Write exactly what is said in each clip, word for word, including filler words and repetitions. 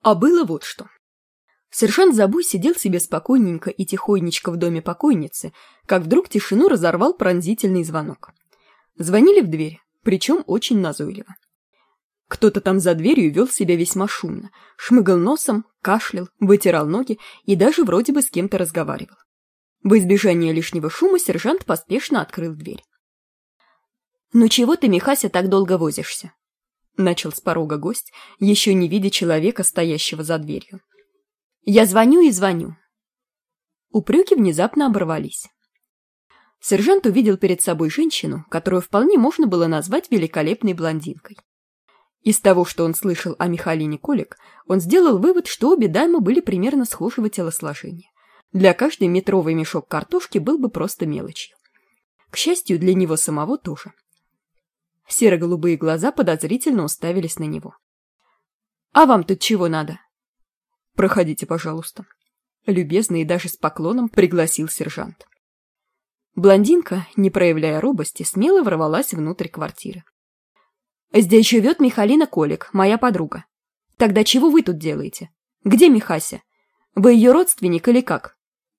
А было вот что. Сержант Забуй сидел себе спокойненько и тихонечко в доме покойницы, как вдруг тишину разорвал пронзительный звонок. Звонили в дверь, причем очень назойливо. Кто-то там за дверью вел себя весьма шумно, шмыгал носом, кашлял, вытирал ноги и даже вроде бы с кем-то разговаривал. Во избежание лишнего шума сержант поспешно открыл дверь. «Ну чего ты, Михася, так долго возишься?» — начал с порога гость, еще не видя человека, стоящего за дверью. «Я звоню и звоню». Упреки внезапно оборвались. Сержант увидел перед собой женщину, которую вполне можно было назвать великолепной блондинкой. Из того, что он слышал о Михалине Колик, он сделал вывод, что обе дамы были примерно схожего телосложения. Для каждой метровый мешок картошки был бы просто мелочью. К счастью, для него самого тоже. Серо-голубые глаза подозрительно уставились на него. «А вам тут чего надо?» «Проходите, пожалуйста», — любезно и даже с поклоном пригласил сержант. Блондинка, не проявляя робости, смело ворвалась внутрь квартиры. «Здесь живет Михалина Колик, моя подруга. Тогда чего вы тут делаете? Где Михася? Вы ее родственник или как?»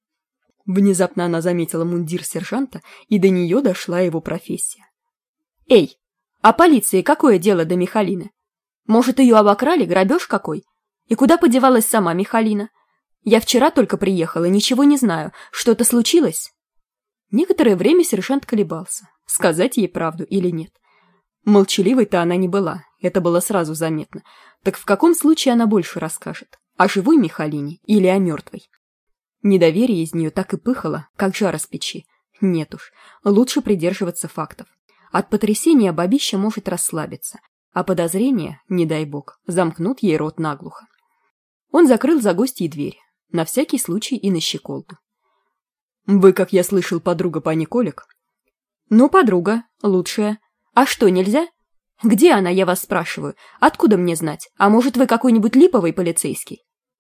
Внезапно она заметила мундир сержанта, и до нее дошла его профессия. «Эй, а полиции какое дело до Михалины? Может, ее обокрали, грабеж какой? И куда подевалась сама Михалина? Я вчера только приехала, ничего не знаю. Что-то случилось?» Некоторое время сержант колебался, сказать ей правду или нет. Молчаливой-то она не была, это было сразу заметно. Так в каком случае она больше расскажет? О живой Михалине или о мертвой? Недоверие из нее так и пыхало, как жар из печи. Нет уж, лучше придерживаться фактов. От потрясения бабища может расслабиться, а подозрения, не дай бог, замкнут ей рот наглухо. Он закрыл за гостьей дверь, на всякий случай и на щеколду. «Вы, как я слышал, подруга пани Колик?» «Ну, подруга, лучшая. А что, нельзя? Где она, я вас спрашиваю? Откуда мне знать? А может, вы какой-нибудь липовый полицейский?»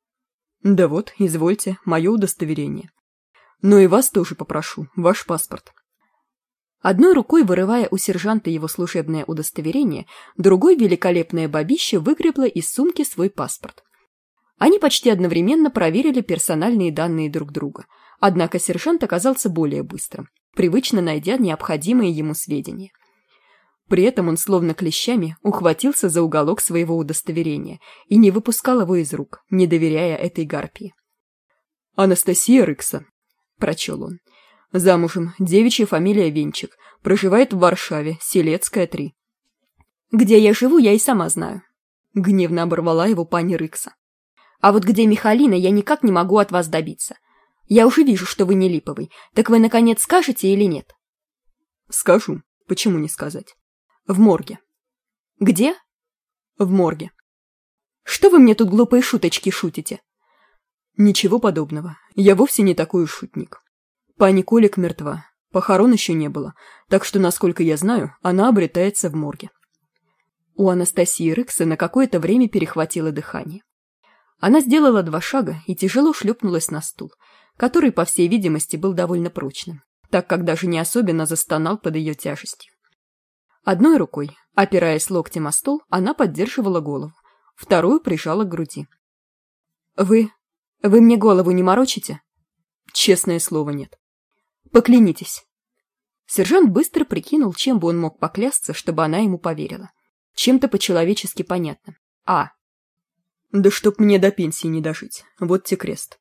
«Да вот, извольте, мое удостоверение. Ну и вас тоже попрошу, ваш паспорт». Одной рукой вырывая у сержанта его служебное удостоверение, другой великолепная бабища выгребла из сумки свой паспорт. Они почти одновременно проверили персональные данные друг друга, однако сержант оказался более быстрым, привычно найдя необходимые ему сведения. При этом он словно клещами ухватился за уголок своего удостоверения и не выпускал его из рук, не доверяя этой гарпии. «Анастасия Рыкса», — прочел он, — «замужем, девичья фамилия Венчик, проживает в Варшаве, Селецкая, три». «Где я живу, я и сама знаю», — гневно оборвала его пани Рыкса. «А вот где Михалина, я никак не могу от вас добиться. Я уже вижу, что вы не липовый, так вы, наконец, скажете или нет?» «Скажу. Почему не сказать? В морге». «Где?» «В морге». «Что вы мне тут глупые шуточки шутите?» «Ничего подобного. Я вовсе не такой уж шутник. Пани Колик мертва, похорон еще не было, так что, насколько я знаю, она обретается в морге». У Анастасии Рыксы на какое-то время перехватило дыхание. Она сделала два шага и тяжело шлепнулась на стул, который, по всей видимости, был довольно прочным, так как даже не особенно застонал под ее тяжестью. Одной рукой, опираясь локтем о стол, она поддерживала голову, вторую прижала к груди. «Вы... вы мне голову не морочите?» «Честное слово, нет». «Поклянитесь». Сержант быстро прикинул, чем бы он мог поклясться, чтобы она ему поверила. Чем-то по-человечески понятным. А. «Да чтоб мне до пенсии не дожить. Вот те крест».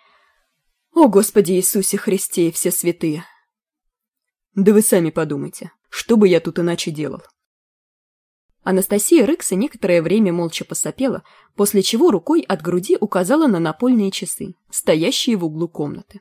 «О, Господи Иисусе Христе и все святые!» «Да вы сами подумайте, что бы я тут иначе делал?» Анастасия Рыкса некоторое время молча посопела, после чего рукой от груди указала на напольные часы, стоящие в углу комнаты.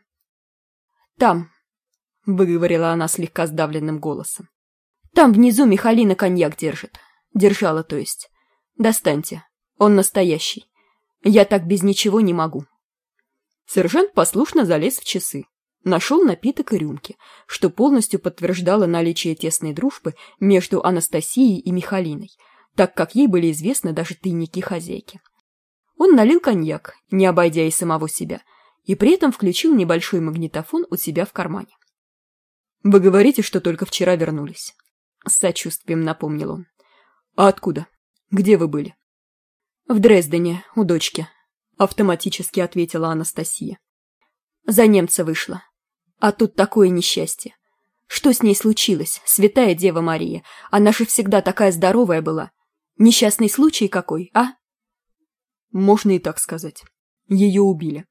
«Там», — выговорила она слегка сдавленным голосом, — «там внизу Михалина коньяк держит. Держала, то есть. Достаньте. Он настоящий. Я так без ничего не могу». Сержант послушно залез в часы, нашел напиток и рюмки, что полностью подтверждало наличие тесной дружбы между Анастасией и Михалиной, так как ей были известны даже тайники хозяйки. Он налил коньяк, не обойдя и самого себя, и при этом включил небольшой магнитофон у себя в кармане. «Вы говорите, что только вчера вернулись», — с сочувствием напомнил он. «А откуда? Где вы были?» В Дрездене, у дочки, автоматически ответила Анастасия. За немца вышла. А тут такое несчастье. Что с ней случилось, святая Дева Мария? Она же всегда такая здоровая была. Несчастный случай какой, а? Можно и так сказать. Ее убили.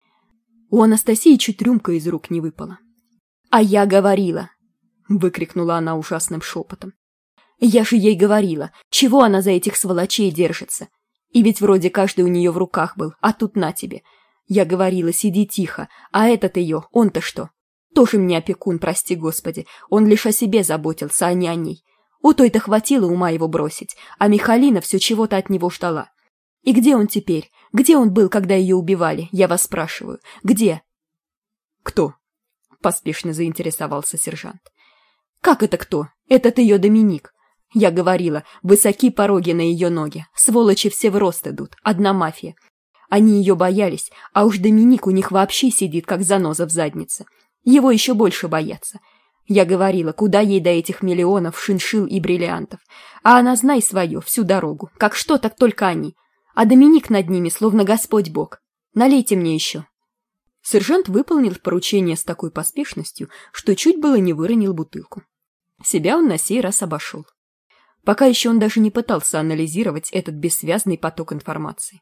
У Анастасии чуть рюмка из рук не выпала. «А я говорила!» — выкрикнула она ужасным шепотом. «Я же ей говорила, чего она за этих сволочей держится? И ведь вроде каждый у нее в руках был, а тут на тебе. Я говорила, сиди тихо, а этот ее, он-то что? Тоже мне опекун, прости господи, он лишь о себе заботился, а не о ней. У той-то хватило ума его бросить, а Михалина все чего-то от него ждала. И где он теперь? Где он был, когда ее убивали, я вас спрашиваю? Где?» «Кто?» — поспешно заинтересовался сержант. «Как это кто? Этот ее Доминик. Я говорила, высоки пороги на ее ноги, сволочи все в рост идут, одна мафия. Они ее боялись, а уж Доминик у них вообще сидит, как заноза в заднице. Его еще больше боятся. Я говорила, куда ей до этих миллионов шиншилл и бриллиантов. А она, знай свое, всю дорогу. Как что, так только они. А Доминик над ними, словно Господь Бог. Налейте мне еще». Сержант выполнил поручение с такой поспешностью, что чуть было не выронил бутылку. Себя он на сей раз обошел. Пока еще он даже не пытался анализировать этот бессвязный поток информации.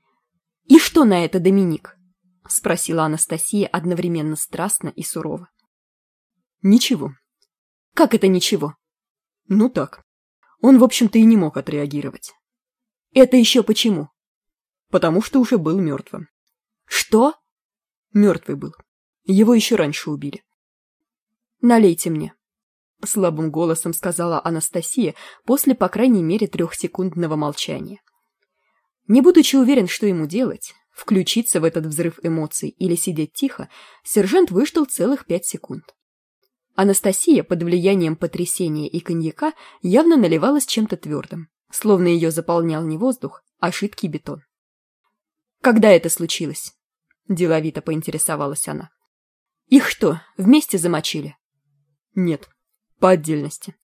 «И что на это, Доминик?» — спросила Анастасия одновременно страстно и сурово. «Ничего». «Как это ничего?» «Ну так. Он, в общем-то, и не мог отреагировать». «Это еще почему?» «Потому что уже был мертвым». «Что?» «Мертвый был. Его еще раньше убили». «Налейте мне», — слабым голосом сказала Анастасия после, по крайней мере, трехсекундного молчания. Не будучи уверен, что ему делать, включиться в этот взрыв эмоций или сидеть тихо, сержант выждал целых пять секунд. Анастасия под влиянием потрясения и коньяка явно наливалась чем-то твердым, словно ее заполнял не воздух, а жидкий бетон. «Когда это случилось?» — деловито поинтересовалась она. «Их что, вместе замочили?» «Нет, по отдельности».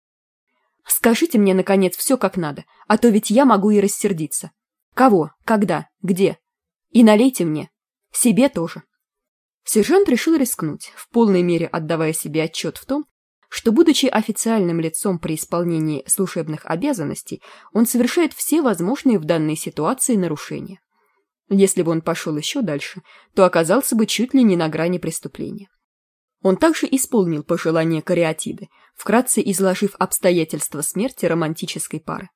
«Скажите мне, наконец, все как надо, а то ведь я могу и рассердиться. Кого, когда, где? И налейте мне. Себе тоже». Сержант решил рискнуть, в полной мере отдавая себе отчет в том, что, будучи официальным лицом при исполнении служебных обязанностей, он совершает все возможные в данной ситуации нарушения. Если бы он пошел еще дальше, то оказался бы чуть ли не на грани преступления. Он также исполнил пожелание кариатиды, вкратце изложив обстоятельства смерти романтической пары.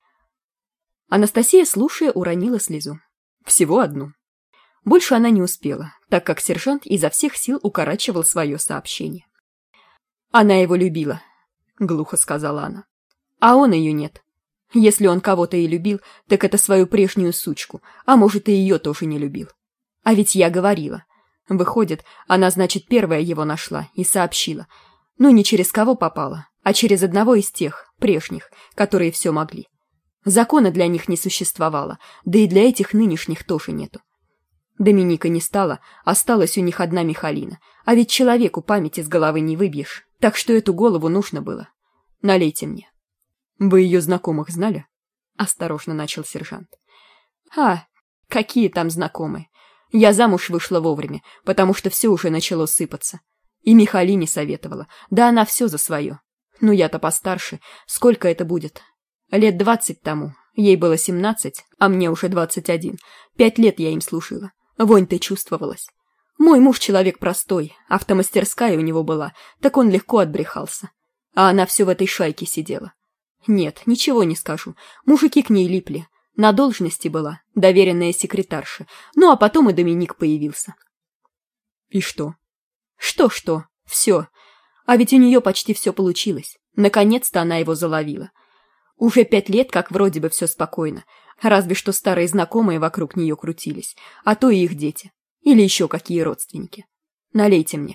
Анастасия, слушая, уронила слезу. Всего одну. Больше она не успела, так как сержант изо всех сил укорачивал свое сообщение. «Она его любила», — глухо сказала она. «А он ее нет. Если он кого-то и любил, так это свою прежнюю сучку, а может, и ее тоже не любил. А ведь я говорила. Выходит, она, значит, первая его нашла и сообщила. Ну, не через кого попала, а через одного из тех, прежних, которые все могли. Закона для них не существовало, да и для этих нынешних тоже нету. Доминика не стало, осталась у них одна Михалина, а ведь человеку памяти с головы не выбьешь, так что эту голову нужно было. Налейте мне». «Вы ее знакомых знали?» — осторожно начал сержант. «А, какие там знакомые? Я замуж вышла вовремя, потому что все уже начало сыпаться. И Михалине советовала, да она все за свое. Ну я-то постарше, сколько это будет? Лет двадцать тому, ей было семнадцать, а мне уже двадцать один. Пять лет я им служила. Вонь-то чувствовалась. Мой муж человек простой, автомастерская у него была, так он легко отбрехался. А она все в этой шайке сидела. Нет, ничего не скажу. Мужики к ней липли. На должности была, доверенная секретарша. Ну, а потом и Доминик появился». «И что?» «Что-что? Все. А ведь у нее почти все получилось. Наконец-то она его заловила. Уже пять лет, как вроде бы все спокойно. Разве что старые знакомые вокруг нее крутились. А то и их дети. Или еще какие родственники. Налейте мне».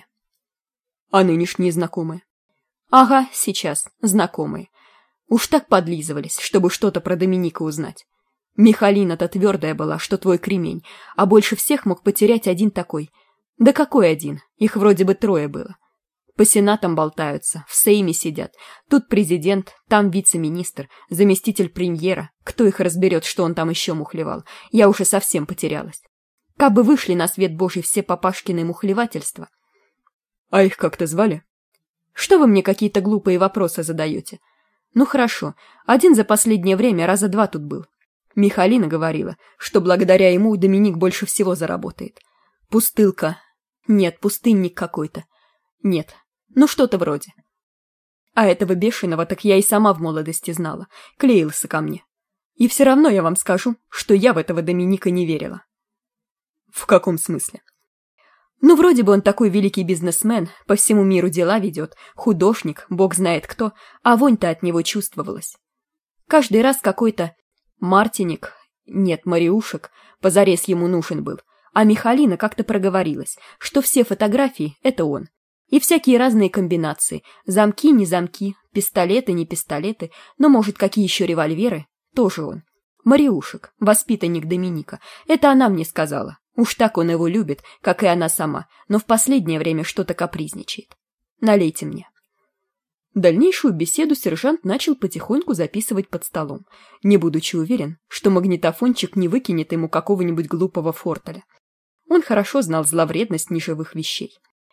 «А нынешние знакомые?» «Ага, сейчас. Знакомые. Уж так подлизывались, чтобы что-то про Доминика узнать. Михалина-то твердая была, что твой кремень, а больше всех мог потерять один такой. Да какой один? Их вроде бы трое было. По сенатам болтаются, в Сейме сидят. Тут президент, там вице-министр, заместитель премьера. Кто их разберет, что он там еще мухлевал? Я уже совсем потерялась. Как бы вышли на свет Божий все папашкины мухлевательства. А их как-то звали? Что вы мне какие-то глупые вопросы задаете? Ну хорошо, один за последнее время раза два тут был. Михалина говорила, что благодаря ему Доминик больше всего заработает. Пустылка. Нет, пустынник какой-то. Нет, ну что-то вроде. А этого бешеного так я и сама в молодости знала, клеился ко мне. И все равно я вам скажу, что я в этого Доминика не верила. В каком смысле? Ну, вроде бы он такой великий бизнесмен, по всему миру дела ведет, художник, бог знает кто, а вонь-то от него чувствовалась. Каждый раз какой-то Мартиник, нет, Мариушек, позарез ему нужен был, а Михалина как-то проговорилась, что все фотографии — это он. И всякие разные комбинации, замки, не замки, пистолеты, не пистолеты, но, может, какие еще револьверы, тоже он. Мариушек, воспитанник Доминика, это она мне сказала. Уж так он его любит, как и она сама, но в последнее время что-то капризничает. Налейте мне. Дальнейшую беседу сержант начал потихоньку записывать под столом, не будучи уверен, что магнитофончик не выкинет ему какого-нибудь глупого фортеля. Он хорошо знал зловредность неживых вещей.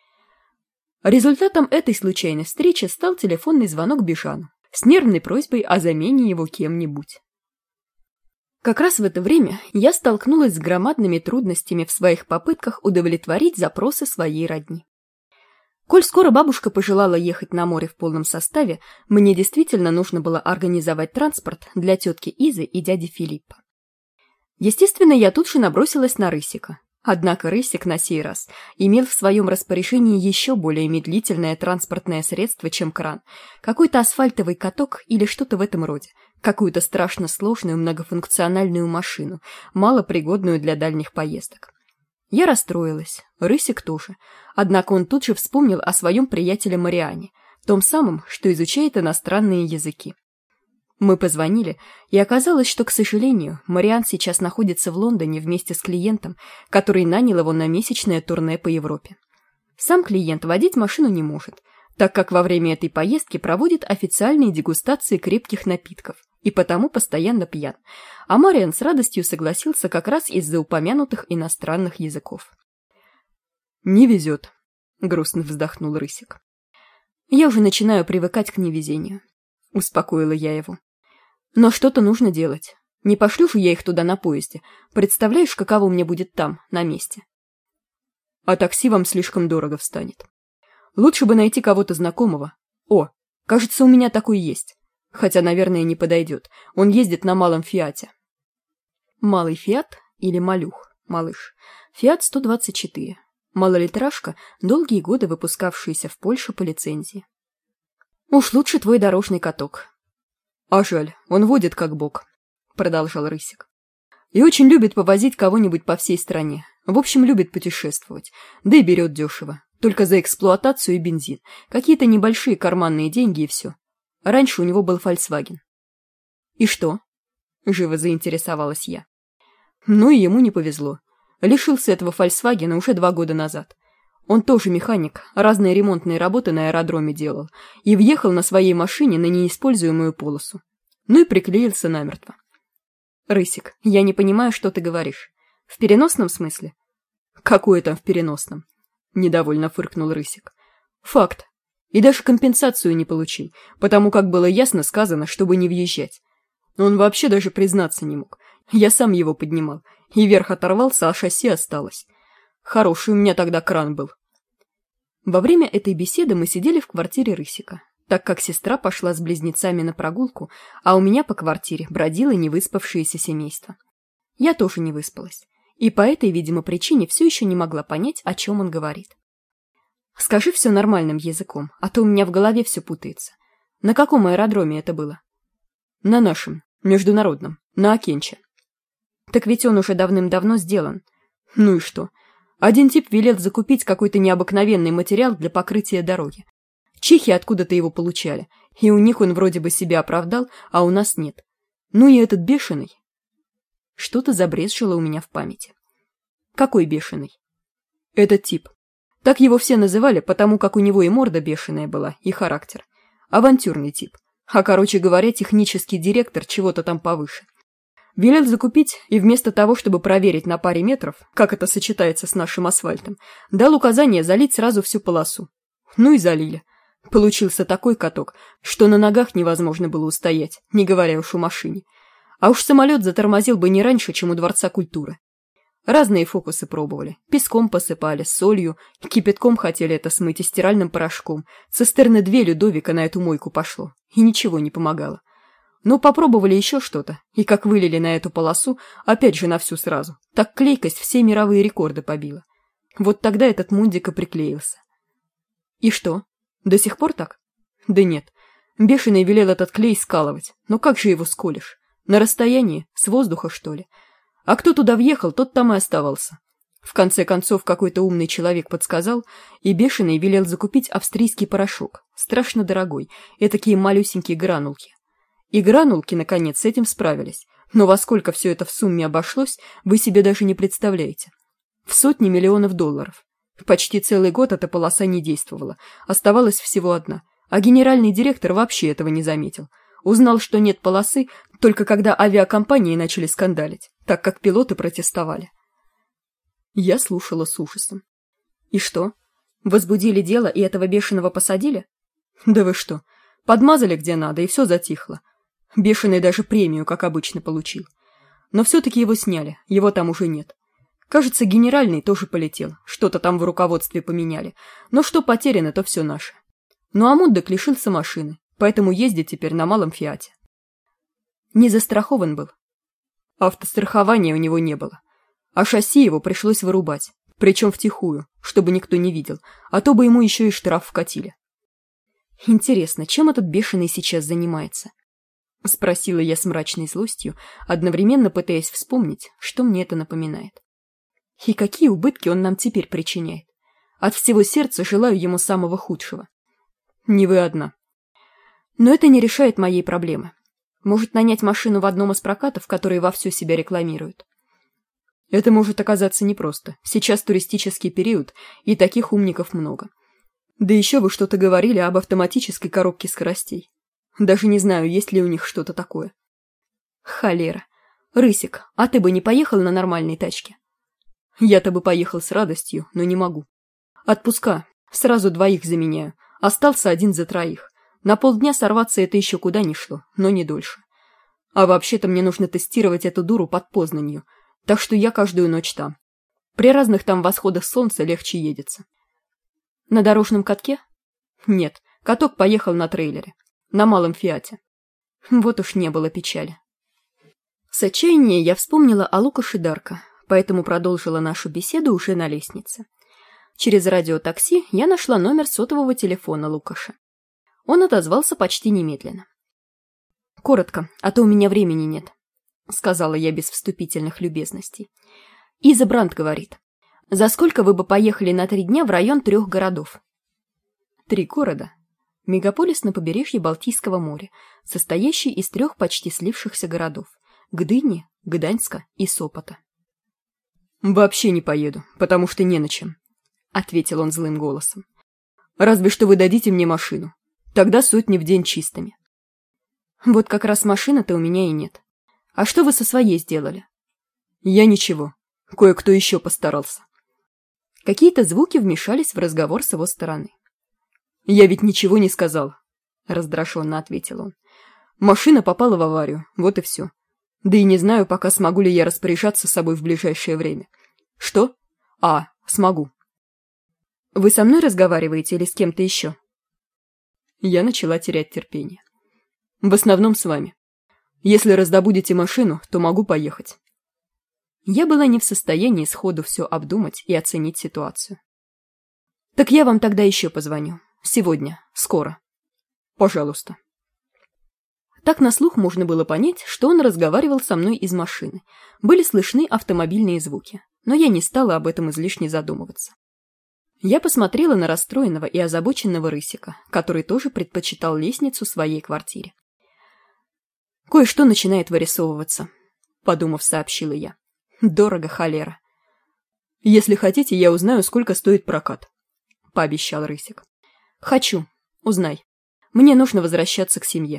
Результатом этой случайной встречи стал телефонный звонок Бежану с нервной просьбой о замене его кем-нибудь. Как раз в это время я столкнулась с громадными трудностями в своих попытках удовлетворить запросы своей родни. Коль скоро бабушка пожелала ехать на море в полном составе, мне действительно нужно было организовать транспорт для тетки Изы и дяди Филиппа. Естественно, я тут же набросилась на Рысика. Однако Рысик на сей раз имел в своем распоряжении еще более медлительное транспортное средство, чем кран, какой-то асфальтовый каток или что-то в этом роде, какую-то страшно сложную многофункциональную машину, малопригодную для дальних поездок. Я расстроилась, Рысик тоже, однако он тут же вспомнил о своем приятеле Мариане, том самом, что изучает иностранные языки. Мы позвонили, и оказалось, что, к сожалению, Мариан сейчас находится в Лондоне вместе с клиентом, который нанял его на месячное турне по Европе. Сам клиент водить машину не может, так как во время этой поездки проводит официальные дегустации крепких напитков и потому постоянно пьян, а Мариан с радостью согласился как раз из-за упомянутых иностранных языков. «Не везет», — грустно вздохнул Рысик. «Я уже начинаю привыкать к невезению», — успокоила я его. «Но что-то нужно делать. Не пошлю же я их туда на поезде. Представляешь, каково мне будет там, на месте?» «А такси вам слишком дорого встанет. Лучше бы найти кого-то знакомого. О, кажется, у меня такой есть. Хотя, наверное, не подойдет. Он ездит на малом Фиате». Малый Фиат или Малюх, малыш. Фиат сто двадцать четыре. Малолитражка, долгие годы выпускавшаяся в Польше по лицензии. «Уж лучше твой дорожный каток». «А жаль, он водит как бог», — продолжал Рысик. «И очень любит повозить кого-нибудь по всей стране. В общем, любит путешествовать. Да и берет дешево. Только за эксплуатацию и бензин. Какие-то небольшие карманные деньги и все. Раньше у него был Volkswagen». «И что?» — живо заинтересовалась я. Ну и ему не повезло. Лишился этого Volkswagen уже два года назад. Он тоже механик, разные ремонтные работы на аэродроме делал, и въехал на своей машине на неиспользуемую полосу. Ну и приклеился намертво. «Рысик, я не понимаю, что ты говоришь. В переносном смысле?» «Какое там в переносном?» — недовольно фыркнул Рысик. «Факт. И даже компенсацию не получил, потому как было ясно сказано, чтобы не въезжать. Он вообще даже признаться не мог. Я сам его поднимал, и верх оторвался, а шасси осталось. Хороший у меня тогда кран был». Во время этой беседы мы сидели в квартире Рысика, так как сестра пошла с близнецами на прогулку, а у меня по квартире бродило невыспавшееся семейство. Я тоже не выспалась, и по этой, видимо, причине все еще не могла понять, о чем он говорит. «Скажи все нормальным языком, а то у меня в голове все путается. На каком аэродроме это было?» «На нашем, международном, на Окенче». «Так ведь он уже давным-давно сделан. Ну и что? Один тип велел закупить какой-то необыкновенный материал для покрытия дороги. Чехи откуда-то его получали, и у них он вроде бы себя оправдал, а у нас нет. Ну и этот бешеный». Что-то забрезжило у меня в памяти. «Какой бешеный?» «Этот тип. Так его все называли, потому как у него и морда бешеная была, и характер. Авантюрный тип. А, короче говоря, технический директор чего-то там повыше. Велел закупить, и вместо того, чтобы проверить на паре метров, как это сочетается с нашим асфальтом, дал указание залить сразу всю полосу. Ну и залили. Получился такой каток, что на ногах невозможно было устоять, не говоря уж о машине. А уж самолет затормозил бы не раньше, чем у Дворца культуры. Разные фокусы пробовали. Песком посыпали, солью, кипятком хотели это смыть и стиральным порошком. Цистерны две Людовика на эту мойку пошло, и ничего не помогало. Но попробовали еще что-то, и как вылили на эту полосу, опять же на всю сразу, так клейкость все мировые рекорды побила. Вот тогда этот мундик и приклеился. И что? До сих пор так? Да нет. Бешеный велел этот клей скалывать, но как же его сколешь? На расстоянии? С воздуха, что ли? А кто туда въехал, тот там и оставался. В конце концов, какой-то умный человек подсказал, и Бешеный велел закупить австрийский порошок, страшно дорогой, этакие малюсенькие гранулки. И гранулки, наконец, с этим справились, но во сколько все это в сумме обошлось, вы себе даже не представляете. В сотни миллионов долларов. Почти целый год эта полоса не действовала, оставалась всего одна, а генеральный директор вообще этого не заметил. Узнал, что нет полосы, только когда авиакомпании начали скандалить, так как пилоты протестовали. Я слушала с ужасом. И что? Возбудили дело и этого Бешеного посадили? Да вы что, подмазали где надо, и все затихло. Бешеный даже премию, как обычно, получил. Но все-таки его сняли, его там уже нет. Кажется, генеральный тоже полетел, что-то там в руководстве поменяли. Но что потеряно, то все наше. Ну а Мундек лишился машины, поэтому ездит теперь на малом Фиате. Не застрахован был. Автострахования у него не было. А шасси его пришлось вырубать, причем втихую, чтобы никто не видел, а то бы ему еще и штраф вкатили. Интересно, чем этот Бешеный сейчас занимается? Спросила я с мрачной злостью, одновременно пытаясь вспомнить, что мне это напоминает. И какие убытки он нам теперь причиняет? От всего сердца желаю ему самого худшего. Не вы одна. Но это не решает моей проблемы. Может нанять машину в одном из прокатов, которые вовсю себя рекламируют? Это может оказаться непросто. Сейчас туристический период, и таких умников много. Да еще вы что-то говорили об автоматической коробке скоростей. Даже не знаю, есть ли у них что-то такое. Холера. Рысик, а ты бы не поехал на нормальной тачке? Я-то бы поехал с радостью, но не могу. Отпуска. Сразу двоих заменяю. Остался один за троих. На полдня сорваться это еще куда ни шло, но не дольше. А вообще-то мне нужно тестировать эту дуру под Познанью, так что я каждую ночь там. При разных там восходах солнца легче едется. На дорожном катке? Нет, каток поехал на трейлере. На малом Фиате. Вот уж не было печали. С отчаяния я вспомнила о Лукаше Дарко, поэтому продолжила нашу беседу уже на лестнице. Через радиотакси я нашла номер сотового телефона Лукаша. Он отозвался почти немедленно. «Коротко, а то у меня времени нет», — сказала я без вступительных любезностей. Иза Брандт говорит. «За сколько вы бы поехали на три дня в район трех городов?» Три города. Мегаполис на побережье Балтийского моря, состоящий из трех почти слившихся городов — Гдыни, Гданьска и Сопота. «Вообще не поеду, потому что не на чем», — ответил он злым голосом. «Разве что вы дадите мне машину. Тогда сотни в день чистыми». «Вот как раз машины-то у меня и нет. А что вы со своей сделали?» «Я ничего. Кое-кто еще постарался». Какие-то звуки вмешались в разговор с его стороны. «Я ведь ничего не сказал», — раздраженно ответил он. «Машина попала в аварию, вот и все. Да и не знаю, пока смогу ли я распоряжаться собой в ближайшее время». «Что? А, смогу». «Вы со мной разговариваете или с кем-то еще?» Я начала терять терпение. «В основном с вами. Если раздобудете машину, то могу поехать». Я была не в состоянии сходу все обдумать и оценить ситуацию. «Так я вам тогда еще позвоню. Сегодня. Скоро. Пожалуйста». Так на слух можно было понять, что он разговаривал со мной из машины. Были слышны автомобильные звуки, но я не стала об этом излишне задумываться. Я посмотрела на расстроенного и озабоченного Рысика, который тоже предпочитал лестницу своей квартире. «Кое-что начинает вырисовываться», — подумав, сообщила я. «Дорого, холера». «Если хотите, я узнаю, сколько стоит прокат», пообещал Рысик. Хочу. Узнай. Мне нужно возвращаться к семье.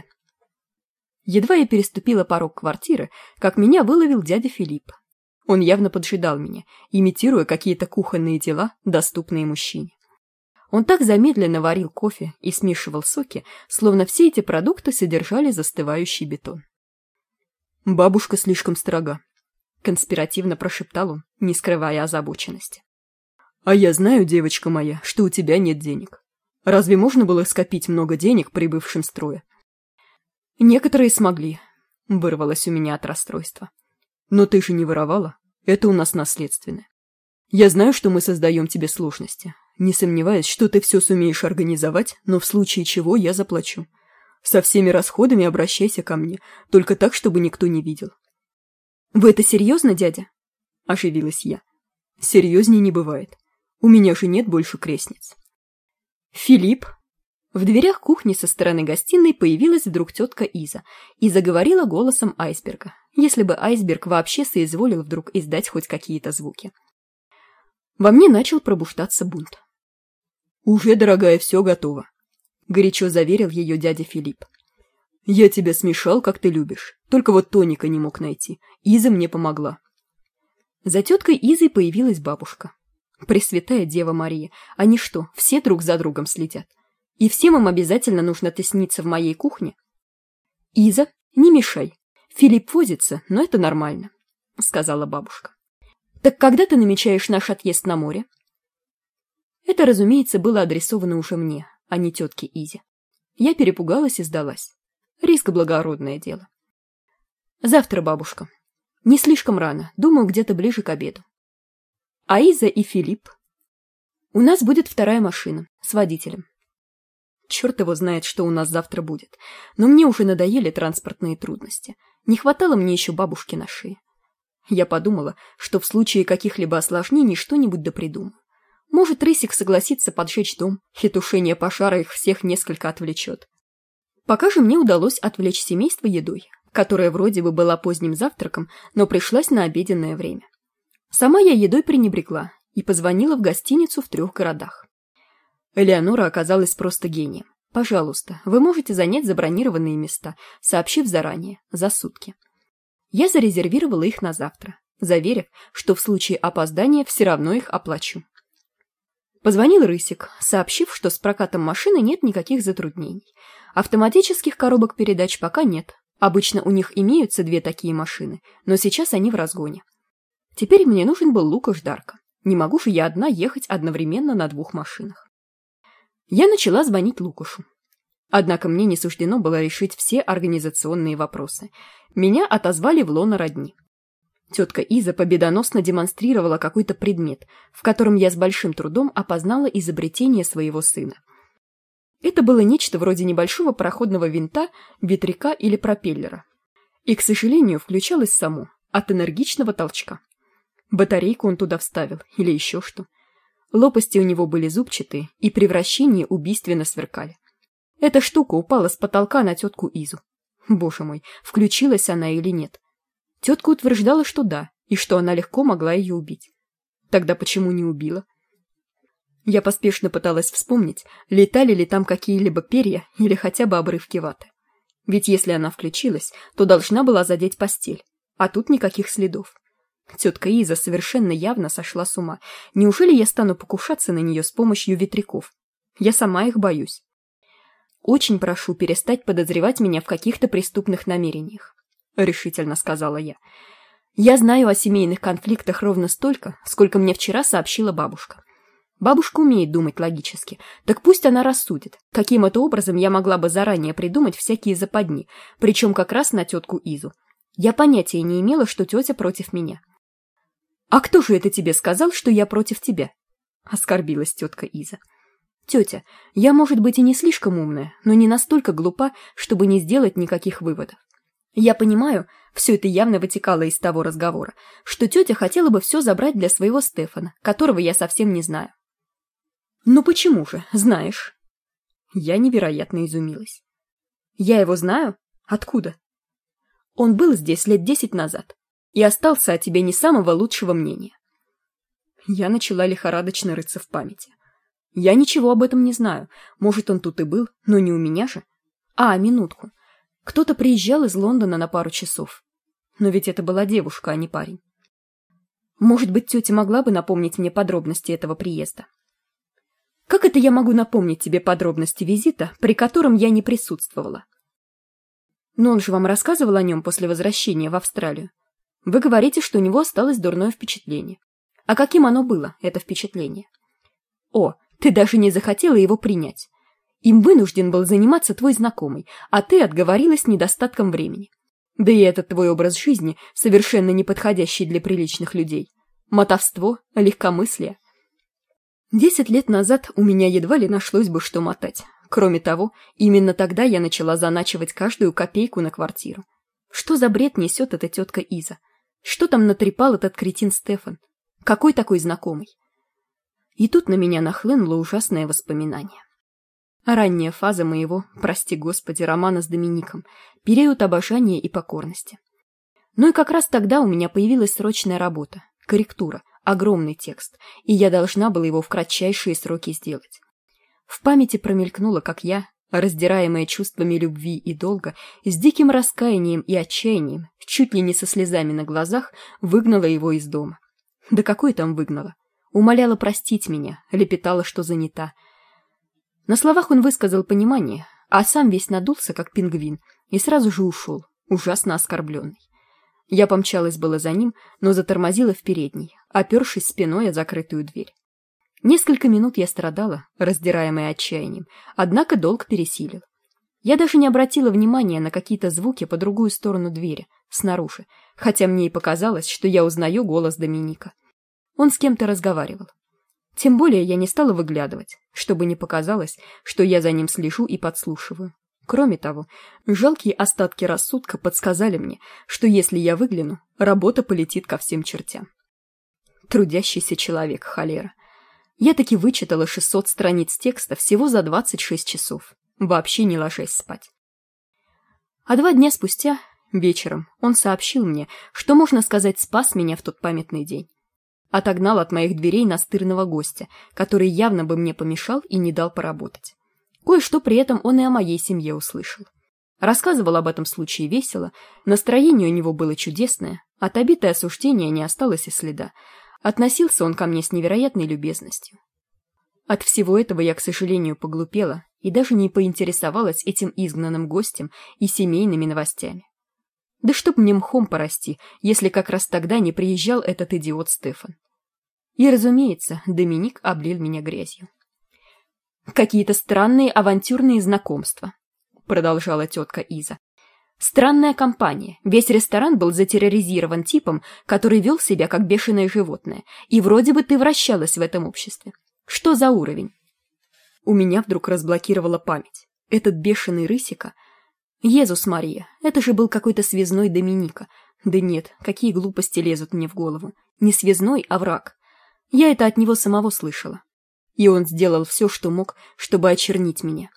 Едва я переступила порог квартиры, как меня выловил дядя Филипп. Он явно поджидал меня, имитируя какие-то кухонные дела, доступные мужчине. Он так замедленно варил кофе и смешивал соки, словно все эти продукты содержали застывающий бетон. «Бабушка слишком строга», — конспиративно прошептал он, не скрывая озабоченности. «А я знаю, девочка моя, что у тебя нет денег. Разве можно было скопить много денег при бывшем строе?» «Некоторые смогли», — вырвалось у меня от расстройства. «Но ты же не воровала. Это у нас наследственное. Я знаю, что мы создаем тебе сложности. Не сомневаюсь, что ты все сумеешь организовать, но в случае чего я заплачу. Со всеми расходами обращайся ко мне, только так, чтобы никто не видел». «Вы это серьезно, дядя?» – оживилась я. «Серьезнее не бывает. У меня же нет больше крестниц». «Филипп?» В дверях кухни со стороны гостиной появилась вдруг тетка Иза и заговорила голосом айсберга, если бы айсберг вообще соизволил вдруг издать хоть какие-то звуки. Во мне начал пробуждаться бунт. «Уже, дорогая, все готово», — горячо заверил ее дядя Филипп. «Я тебя смешал, как ты любишь, только вот тоника не мог найти. Иза мне помогла». За теткой Изой появилась бабушка. Пресвятая Дева Мария, они что, все друг за другом следят? И всем им обязательно нужно тесниться в моей кухне? «Иза, не мешай. Филипп возится, но это нормально», — сказала бабушка. «Так когда ты намечаешь наш отъезд на море?» Это, разумеется, было адресовано уже мне, а не тетке Изе. Я перепугалась и сдалась. Риск — благородное дело. «Завтра, бабушка. Не слишком рано, думаю, где-то ближе к обеду». «А Иза и Филипп?» «У нас будет вторая машина, с водителем». Черт его знает, что у нас завтра будет, но мне уже надоели транспортные трудности. Не хватало мне еще бабушки на шее. Я подумала, что в случае каких-либо осложнений что-нибудь да придумаю. Может, Рысик согласится поджечь дом, и тушение пожара их всех несколько отвлечет. Пока же мне удалось отвлечь семейство едой, которая вроде бы была поздним завтраком, но пришлась на обеденное время. Сама я едой пренебрегла и позвонила в гостиницу в трех городах. Элеонора оказалась просто гением. Пожалуйста, вы можете занять забронированные места, сообщив заранее, за сутки. Я зарезервировала их на завтра, заверив, что в случае опоздания все равно их оплачу. Позвонил Рысик, сообщив, что с прокатом машины нет никаких затруднений. Автоматических коробок передач пока нет. Обычно у них имеются две такие машины, но сейчас они в разгоне. Теперь мне нужен был Лукаш Дарко. Не могу же я одна ехать одновременно на двух машинах. Я начала звонить Лукашу. Однако мне не суждено было решить все организационные вопросы. Меня отозвали в лоно родни. Тетка Иза победоносно демонстрировала какой-то предмет, в котором я с большим трудом опознала изобретение своего сына. Это было нечто вроде небольшого пароходного винта, ветряка или пропеллера. И, к сожалению, включалось само, от энергичного толчка. Батарейку он туда вставил, или еще что. Лопасти у него были зубчатые, и при вращении убийственно сверкали. Эта штука упала с потолка на тетку Изу. Боже мой, включилась она или нет? Тетка утверждала, что да, и что она легко могла ее убить. Тогда почему не убила? Я поспешно пыталась вспомнить, летали ли там какие-либо перья или хотя бы обрывки ваты. Ведь если она включилась, то должна была задеть постель, а тут никаких следов. Тетка Иза совершенно явно сошла с ума. Неужели я стану покушаться на нее с помощью ветряков? Я сама их боюсь. «Очень прошу перестать подозревать меня в каких-то преступных намерениях», — решительно сказала я. «Я знаю о семейных конфликтах ровно столько, сколько мне вчера сообщила бабушка. Бабушка умеет думать логически, так пусть она рассудит, каким это образом я могла бы заранее придумать всякие западни, причем как раз на тетку Изу. Я понятия не имела, что тетя против меня». «А кто же это тебе сказал, что я против тебя?» — оскорбилась тетка Иза. «Тетя, я, может быть, и не слишком умная, но не настолько глупа, чтобы не сделать никаких выводов. Я понимаю, все это явно вытекало из того разговора, что тетя хотела бы все забрать для своего Стефана, которого я совсем не знаю». «Ну почему же, знаешь?» Я невероятно изумилась. «Я его знаю? Откуда?» «Он был здесь лет десять назад и остался о тебе не самого лучшего мнения». Я начала лихорадочно рыться в памяти. Я ничего об этом не знаю. Может, он тут и был, но не у меня же. А, минутку. Кто-то приезжал из Лондона на пару часов. Но ведь это была девушка, а не парень. Может быть, тетя могла бы напомнить мне подробности этого приезда? Как это я могу напомнить тебе подробности визита, при котором я не присутствовала? Но он же вам рассказывал о нем после возвращения в Австралию. Вы говорите, что у него осталось дурное впечатление. А каким оно было, это впечатление? О, ты даже не захотела его принять. Им вынужден был заниматься твой знакомый, а ты отговорилась недостатком времени. Да и этот твой образ жизни совершенно не подходящий для приличных людей. Мотовство, легкомыслие. Десять лет назад у меня едва ли нашлось бы что мотать. Кроме того, именно тогда я начала заначивать каждую копейку на квартиру. Что за бред несет эта тетка Иза? Что там натрепал этот кретин Стефан? Какой такой знакомый? И тут на меня нахлынуло ужасное воспоминание. Ранняя фаза моего, прости господи, романа с Домиником, период обожания и покорности. Ну и как раз тогда у меня появилась срочная работа, корректура, огромный текст, и я должна была его в кратчайшие сроки сделать. В памяти промелькнуло, как я, раздираемая чувствами любви и долга, с диким раскаянием и отчаянием, чуть ли не со слезами на глазах, выгнала его из дома. Да какой там выгнала? Умоляла простить меня, лепетала, что занята. На словах он высказал понимание, а сам весь надулся, как пингвин, и сразу же ушел, ужасно оскорбленный. Я помчалась было за ним, но затормозила в передней, опершись спиной о закрытую дверь. Несколько минут я страдала, раздираемая отчаянием, однако долг пересилил. Я даже не обратила внимания на какие-то звуки по другую сторону двери, снаружи, хотя мне и показалось, что я узнаю голос Доминика. Он с кем-то разговаривал. Тем более я не стала выглядывать, чтобы не показалось, что я за ним слежу и подслушиваю. Кроме того, жалкие остатки рассудка подсказали мне, что если я выгляну, работа полетит ко всем чертям. Трудящийся человек, холера. Я таки вычитала шестьсот страниц текста всего за двадцать шесть часов, вообще не ложась спать. А два дня спустя, вечером, он сообщил мне, что, можно сказать, спас меня в тот памятный день. Отогнал от моих дверей настырного гостя, который явно бы мне помешал и не дал поработать. Кое-что при этом он и о моей семье услышал. Рассказывал об этом случае весело, настроение у него было чудесное, от обиты и осуждения не осталось и следа. Относился он ко мне с невероятной любезностью. От всего этого я, к сожалению, поглупела и даже не поинтересовалась этим изгнанным гостем и семейными новостями. Да чтоб мне мхом порасти, если как раз тогда не приезжал этот идиот Стефан. И, разумеется, Доминик облил меня грязью. «Какие-то странные авантюрные знакомства», — продолжала тетка Иза. «Странная компания. Весь ресторан был затерроризирован типом, который вел себя как бешеное животное, и вроде бы ты вращалась в этом обществе. Что за уровень?» У меня вдруг разблокировала память. Этот бешеный рысика... Езус Мария, это же был какой-то связной Доминика. Да нет, какие глупости лезут мне в голову. Не связной, а враг. Я это от него самого слышала. И он сделал все, что мог, чтобы очернить меня.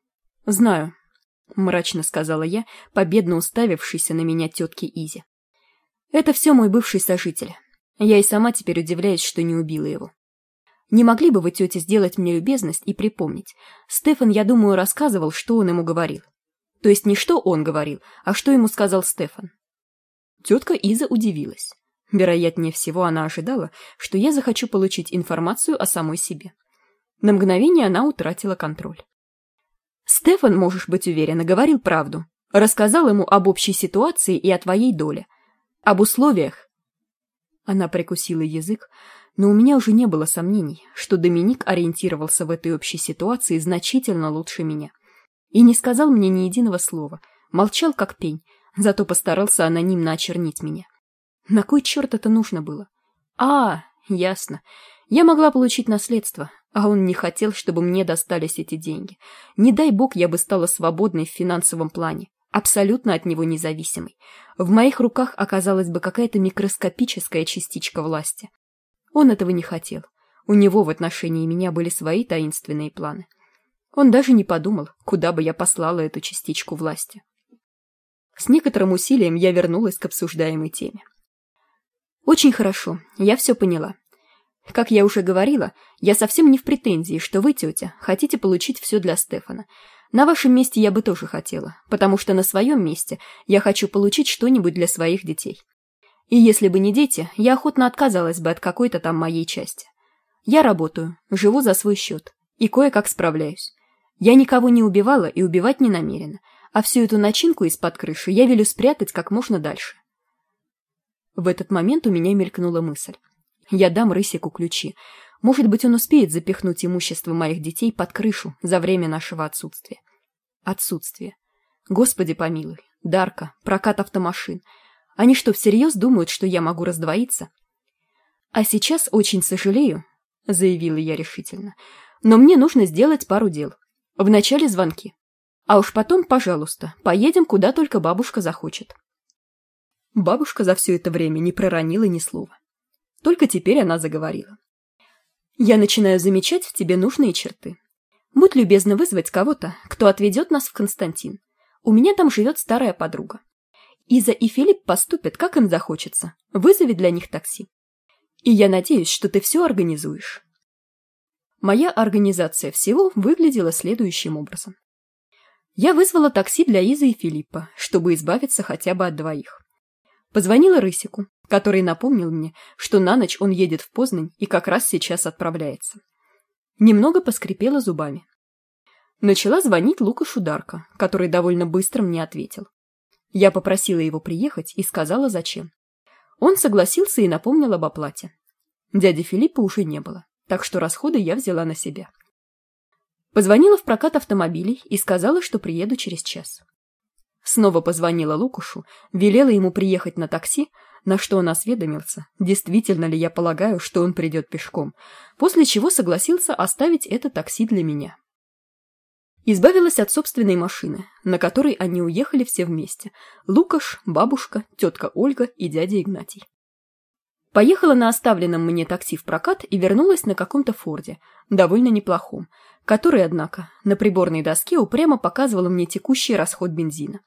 «Знаю», — мрачно сказала я, победно уставившейся на меня тетке Изе. «Это все мой бывший сожитель. Я и сама теперь удивляюсь, что не убила его. Не могли бы вы, тетя, сделать мне любезность и припомнить? Стефан, я думаю, рассказывал, что он ему говорил. То есть не что он говорил, а что ему сказал Стефан». Тетка Иза удивилась. Вероятнее всего, она ожидала, что я захочу получить информацию о самой себе. На мгновение она утратила контроль. «Стефан, можешь быть уверена, говорил правду. Рассказал ему об общей ситуации и о твоей доле. Об условиях». Она прикусила язык, но у меня уже не было сомнений, что Доминик ориентировался в этой общей ситуации значительно лучше меня. И не сказал мне ни единого слова, молчал как пень, зато постарался анонимно очернить меня. На кой черт это нужно было? А, ясно. Я могла получить наследство, а он не хотел, чтобы мне достались эти деньги. Не дай бог, я бы стала свободной в финансовом плане, абсолютно от него независимой. В моих руках оказалась бы какая-то микроскопическая частичка власти. Он этого не хотел. У него в отношении меня были свои таинственные планы. Он даже не подумал, куда бы я послала эту частичку власти. С некоторым усилием я вернулась к обсуждаемой теме. «Очень хорошо, я все поняла. Как я уже говорила, я совсем не в претензии, что вы, тетя, хотите получить все для Стефана. На вашем месте я бы тоже хотела, потому что на своем месте я хочу получить что-нибудь для своих детей. И если бы не дети, я охотно отказалась бы от какой-то там моей части. Я работаю, живу за свой счет и кое-как справляюсь. Я никого не убивала и убивать не намерена, а всю эту начинку из-под крыши я велю спрятать как можно дальше. В этот момент у меня мелькнула мысль. Я дам Рысику ключи. Может быть, он успеет запихнуть имущество моих детей под крышу за время нашего отсутствия. Отсутствие. Господи помилуй. Дарка, прокат автомашин. Они что, всерьез думают, что я могу раздвоиться? А сейчас очень сожалею, заявила я решительно, но мне нужно сделать пару дел. Вначале звонки. А уж потом, пожалуйста, поедем, куда только бабушка захочет. Бабушка за все это время не проронила ни слова. Только теперь она заговорила. «Я начинаю замечать в тебе нужные черты. Будь любезна вызвать кого-то, кто отведет нас в Константин. У меня там живет старая подруга. Иза и Филипп поступят, как им захочется. Вызови для них такси. И я надеюсь, что ты все организуешь». Моя организация всего выглядела следующим образом. Я вызвала такси для Изы и Филиппа, чтобы избавиться хотя бы от двоих. Позвонила Рысику, который напомнил мне, что на ночь он едет в Познань и как раз сейчас отправляется. Немного поскрипела зубами. Начала звонить Лукашу Дарка, который довольно быстро мне ответил. Я попросила его приехать и сказала, зачем. Он согласился и напомнил об оплате. Дяди Филиппа уже не было, так что расходы я взяла на себя. Позвонила в прокат автомобилей и сказала, что приеду через час. Снова позвонила Лукашу, велела ему приехать на такси, на что он осведомился, действительно ли я полагаю, что он придет пешком, после чего согласился оставить это такси для меня. Избавилась от собственной машины, на которой они уехали все вместе – Лукаш, бабушка, тетка Ольга и дядя Игнатий. Поехала на оставленном мне такси в прокат и вернулась на каком-то Форде, довольно неплохом, который, однако, на приборной доске упрямо показывал мне текущий расход бензина.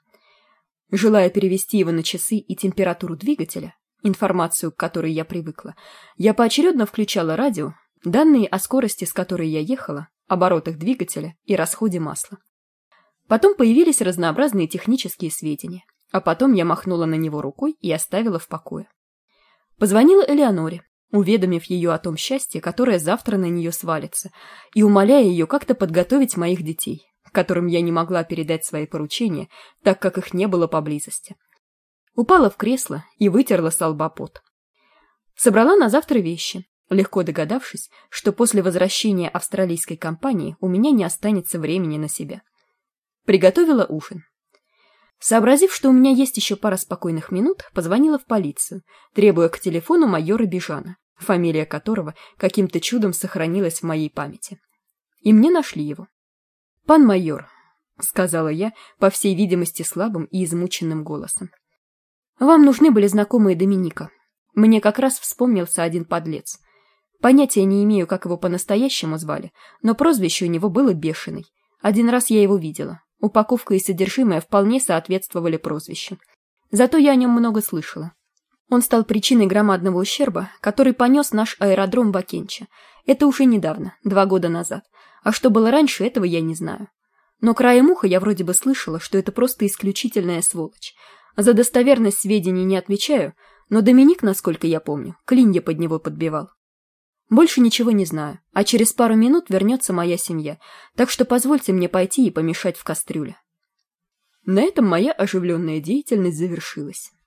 Желая перевести его на часы и температуру двигателя, информацию, к которой я привыкла, я поочередно включала радио, данные о скорости, с которой я ехала, оборотах двигателя и расходе масла. Потом появились разнообразные технические сведения, а потом я махнула на него рукой и оставила в покое. Позвонила Элеоноре, уведомив ее о том счастье, которое завтра на нее свалится, и умоляя ее как-то подготовить моих детей, которым я не могла передать свои поручения, так как их не было поблизости. Упала в кресло и вытерла со лба пот. Собрала на завтра вещи, легко догадавшись, что после возвращения австралийской компании у меня не останется времени на себя. Приготовила ужин. Сообразив, что у меня есть еще пара спокойных минут, позвонила в полицию, требуя к телефону майора Бежана, фамилия которого каким-то чудом сохранилась в моей памяти. И мне нашли его. «Пан майор», — сказала я, по всей видимости, слабым и измученным голосом. «Вам нужны были знакомые Доминика. Мне как раз вспомнился один подлец. Понятия не имею, как его по-настоящему звали, но прозвище у него было Бешеный. Один раз я его видела. Упаковка и содержимое вполне соответствовали прозвищу. Зато я о нем много слышала. Он стал причиной громадного ущерба, который понес наш аэродром в Окенче. Это уже недавно, два года назад. А что было раньше, этого я не знаю. Но краем уха я вроде бы слышала, что это просто исключительная сволочь. За достоверность сведений не отвечаю, но Доминик, насколько я помню, клинья под него подбивал. Больше ничего не знаю, а через пару минут вернется моя семья, так что позвольте мне пойти и помешать в кастрюле». На этом моя оживленная деятельность завершилась.